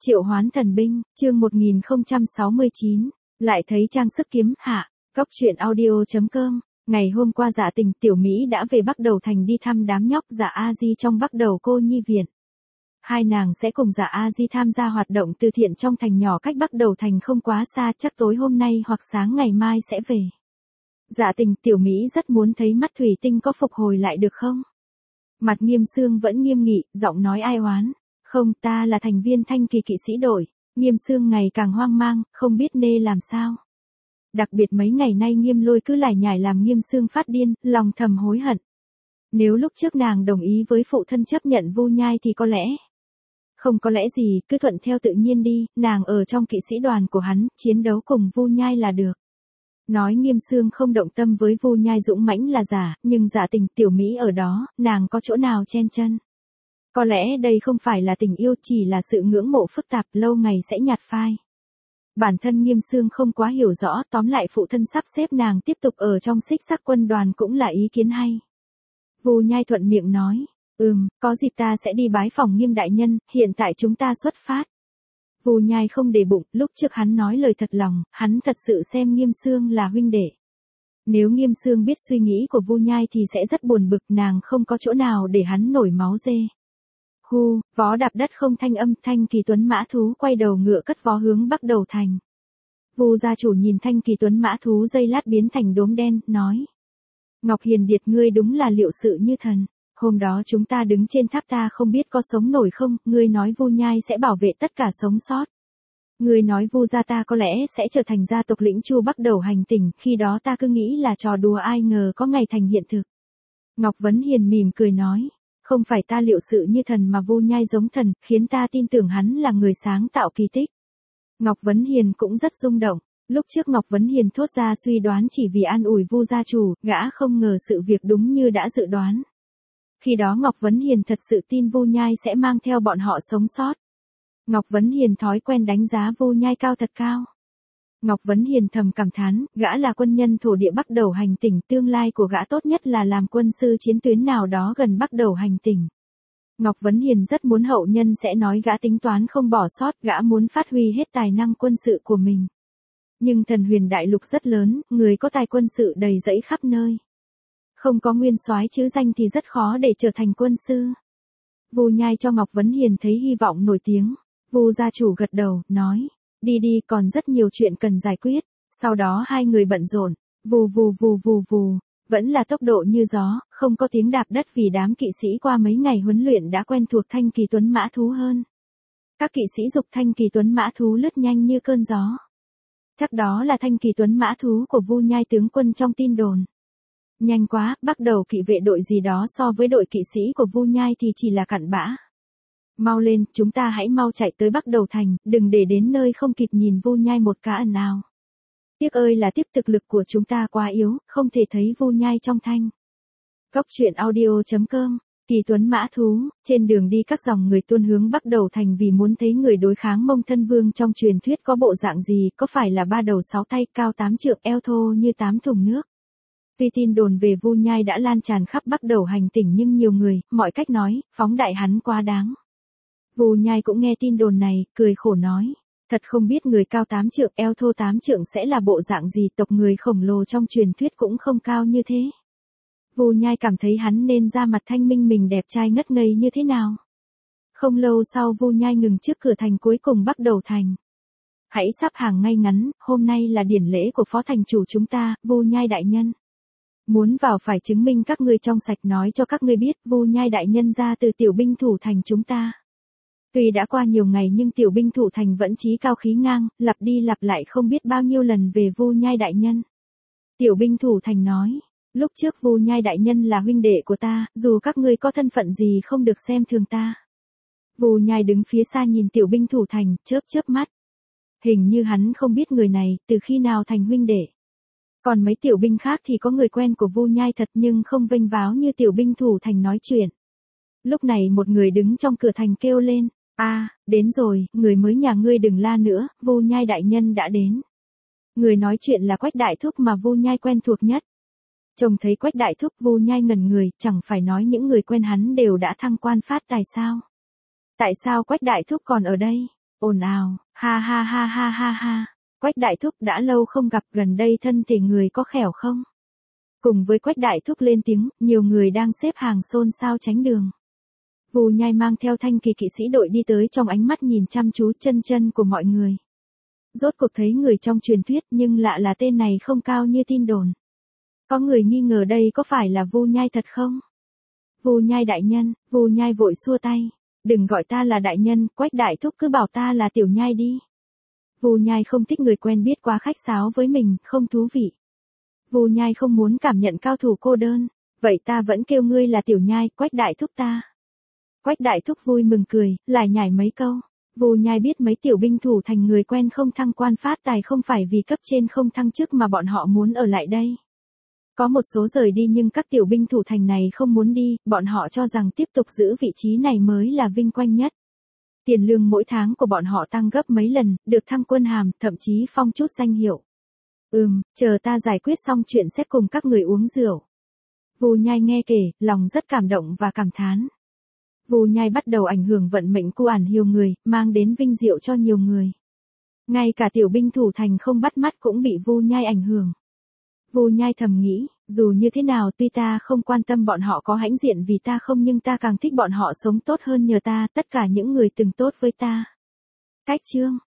Triệu Hoán Thần Binh, chương 1069, lại thấy trang sức kiếm hạ, góc truyện audio.com. Ngày hôm qua Dạ Tình Tiểu Mỹ đã về Bắc Đầu Thành đi thăm đám nhóc Dạ A Di trong Bắc Đầu Cô Nhi Viện. Hai nàng sẽ cùng Dạ A Di tham gia hoạt động từ thiện trong thành nhỏ cách Bắc Đầu Thành không quá xa, chắc tối hôm nay hoặc sáng ngày mai sẽ về. Dạ Tình Tiểu Mỹ rất muốn thấy mắt thủy tinh có phục hồi lại được không? Mặt Nghiêm Xương vẫn nghiêm nghị, giọng nói ai oán. Không, ta là thành viên Thanh Kỳ kỵ sĩ đội. Nghiêm Xương ngày càng hoang mang, không biết nên làm sao. Đặc biệt mấy ngày nay Nghiêm Lôi cứ lải nhải làm Nghiêm Xương phát điên, lòng thầm hối hận. Nếu lúc trước nàng đồng ý với phụ thân chấp nhận Vu Nhai thì có lẽ. Không có lẽ gì, cứ thuận theo tự nhiên đi, nàng ở trong kỵ sĩ đoàn của hắn, chiến đấu cùng Vu Nhai là được. Nói Nghiêm Xương không động tâm với Vu Nhai dũng mãnh là giả, nhưng Dạ Tình Tiểu Mỹ ở đó, nàng có chỗ nào chen chân. Có lẽ đây không phải là tình yêu, chỉ là sự ngưỡng mộ phức tạp, lâu ngày sẽ nhạt phai. Bản thân Nghiêm Xương không quá hiểu rõ, tóm lại phụ thân sắp xếp nàng tiếp tục ở trong Xích Sắc quân đoàn cũng là ý kiến hay. Vu Nhai thuận miệng nói, có dịp ta sẽ đi bái phòng Nghiêm đại nhân, hiện tại chúng ta xuất phát. Vu Nhai không để bụng, lúc trước hắn nói lời thật lòng, hắn thật sự xem Nghiêm Xương là huynh đệ. Nếu Nghiêm Xương biết suy nghĩ của Vu Nhai thì sẽ rất buồn bực, nàng không có chỗ nào để hắn nổi máu dê. Vó đạp đất không thanh âm, Thanh Kỳ Tuấn mã thú quay đầu ngựa cất vó hướng Bắc Đầu Thành. Vu gia chủ nhìn Thanh Kỳ Tuấn mã thú giây lát biến thành đốm đen, nói. Ngọc Hiền Điệt, ngươi đúng là liệu sự như thần. Hôm đó chúng ta đứng trên tháp, ta không biết có sống nổi không, ngươi nói Vu Nhai sẽ bảo vệ tất cả sống sót. Ngươi nói Vu gia ta có lẽ sẽ trở thành gia tộc lĩnh chu Bắc Đầu hành tỉnh, khi đó ta cứ nghĩ là trò đùa, ai ngờ có ngày thành hiện thực. Ngọc Vấn Hiền mỉm cười nói. Không phải ta liệu sự như thần mà Vu Nhai giống thần, khiến ta tin tưởng hắn là người sáng tạo kỳ tích. Ngọc Vấn Hiền cũng rất rung động. Lúc trước Ngọc Vấn Hiền thốt ra suy đoán chỉ vì an ủi Vu gia chủ, gã không ngờ sự việc đúng như đã dự đoán. Khi đó Ngọc Vấn Hiền thật sự tin Vu Nhai sẽ mang theo bọn họ sống sót. Ngọc Vấn Hiền thói quen đánh giá Vu Nhai cao thật cao. Ngọc Vấn Hiền thầm cảm thán, gã là quân nhân thổ địa Bắc Đầu hành tỉnh, tương lai của gã tốt nhất là làm quân sư chiến tuyến nào đó gần Bắc Đầu hành tỉnh. Ngọc Vấn Hiền rất muốn hậu nhân sẽ nói gã tính toán không bỏ sót, gã muốn phát huy hết tài năng quân sự của mình. Nhưng Thần Huyền đại lục rất lớn, người có tài quân sự đầy rẫy khắp nơi. Không có nguyên soái chứ danh thì rất khó để trở thành quân sư. Vu Nhai cho Ngọc Vấn Hiền thấy hy vọng nổi tiếng. Vu gia chủ gật đầu, nói. Đi, còn rất nhiều chuyện cần giải quyết. Sau đó hai người bận rộn, vù, vẫn là tốc độ như gió, không có tiếng đạp đất vì đám kỵ sĩ qua mấy ngày huấn luyện đã quen thuộc Thanh Kỳ Tuấn mã thú hơn. Các kỵ sĩ giục Thanh Kỳ Tuấn mã thú lướt nhanh như cơn gió. Chắc đó là Thanh Kỳ Tuấn mã thú của Vu Nhai tướng quân trong tin đồn. Nhanh quá, Bắc Đầu kỵ vệ đội gì đó so với đội kỵ sĩ của Vu Nhai thì chỉ là cặn bã. Mau lên, chúng ta hãy mau chạy tới Bắc Đầu Thành, đừng để đến nơi không kịp nhìn Vu Nhai một cá ẩn nào. Tiếc ơi là tiếc, thực lực của chúng ta quá yếu, không thể thấy Vu Nhai trong thanh. Góc truyện audio.com. Kỳ Tuấn mã thú, trên đường đi các dòng người tuôn hướng Bắc Đầu Thành vì muốn thấy người đối kháng Mông Thân Vương trong truyền thuyết có bộ dạng gì, có phải là 3 đầu 6 tay, cao 8 trượng, eo thô như 8 thùng nước. Tuy tin đồn về Vu Nhai đã lan tràn khắp Bắc Đầu hành tỉnh nhưng nhiều người, mọi cách nói, phóng đại hắn quá đáng. Vu Nhai cũng nghe tin đồn này, cười khổ nói. Thật không biết người cao 8 trượng, eo thô 8 trượng sẽ là bộ dạng gì, tộc người khổng lồ trong truyền thuyết cũng không cao như thế. Vu Nhai cảm thấy hắn nên ra mặt thanh minh mình đẹp trai ngất ngây như thế nào. Không lâu sau Vu Nhai ngừng trước cửa thành cuối cùng Bắc Đầu Thành. Hãy sắp hàng ngay ngắn, hôm nay là điển lễ của phó thành chủ chúng ta, Vu Nhai đại nhân. Muốn vào phải chứng minh các ngươi trong sạch, nói cho các ngươi biết, Vu Nhai đại nhân ra từ tiểu binh thủ thành chúng ta. Tuy đã qua nhiều ngày nhưng tiểu binh thủ thành vẫn chí cao khí ngang, lặp đi lặp lại không biết bao nhiêu lần về Vu Nhai đại nhân. Tiểu binh thủ thành nói, lúc trước Vu Nhai đại nhân là huynh đệ của ta, dù các ngươi có thân phận gì không được xem thường ta. Vu Nhai đứng phía xa nhìn tiểu binh thủ thành, chớp mắt. Hình như hắn không biết người này, từ khi nào thành huynh đệ. Còn mấy tiểu binh khác thì có người quen của Vu Nhai thật nhưng không vênh váo như tiểu binh thủ thành nói chuyện. Lúc này một người đứng trong cửa thành kêu lên. Đến rồi, người mới nhà ngươi đừng la nữa, Vu Nhai đại nhân đã đến. Người nói chuyện là Quách đại thúc mà Vu Nhai quen thuộc nhất. Trông thấy Quách đại thúc, Vu Nhai ngẩn người, chẳng phải nói những người quen hắn đều đã thăng quan phát tài sao? Tại sao Quách đại thúc còn ở đây? ồn ào, ha ha ha ha ha ha. Quách đại thúc đã lâu không gặp, gần đây thân thể người có khỏe không? Cùng với Quách đại thúc lên tiếng, nhiều người đang xếp hàng xôn xao tránh đường. Vu Nhai mang theo Thanh Kỳ kỵ sĩ đội đi tới, trong ánh mắt nhìn chăm chú chân chân của mọi người. Rốt cuộc thấy người trong truyền thuyết, nhưng lạ là tên này không cao như tin đồn. Có người nghi ngờ đây có phải là Vu Nhai thật không? Vu Nhai đại nhân, Vu Nhai vội xua tay. Đừng gọi ta là đại nhân, Quách đại thúc cứ bảo ta là Tiểu Nhai đi. Vu Nhai không thích người quen biết quá khách sáo với mình, không thú vị. Vu Nhai không muốn cảm nhận cao thủ cô đơn. Vậy ta vẫn kêu ngươi là Tiểu Nhai, Quách đại thúc ta. Quách đại thúc vui mừng cười, lại nhảy mấy câu. Vu Nhai biết mấy tiểu binh thủ thành người quen không thăng quan phát tài không phải vì cấp trên không thăng chức mà bọn họ muốn ở lại đây. Có một số rời đi nhưng các tiểu binh thủ thành này không muốn đi, bọn họ cho rằng tiếp tục giữ vị trí này mới là vinh quang nhất. Tiền lương mỗi tháng của bọn họ tăng gấp mấy lần, được thăng quân hàm, thậm chí phong chút danh hiệu. Chờ ta giải quyết xong chuyện sẽ cùng các người uống rượu. Vu Nhai nghe kể, lòng rất cảm động và cảm thán. Vu Nhai bắt đầu ảnh hưởng vận mệnh của nhiều người, mang đến vinh diệu cho nhiều người. Ngay cả tiểu binh thủ thành không bắt mắt cũng bị Vu Nhai ảnh hưởng. Vu Nhai thầm nghĩ, dù như thế nào tuy ta không quan tâm bọn họ có hãnh diện vì ta không nhưng ta càng thích bọn họ sống tốt hơn nhờ ta, tất cả những người từng tốt với ta. Cách chương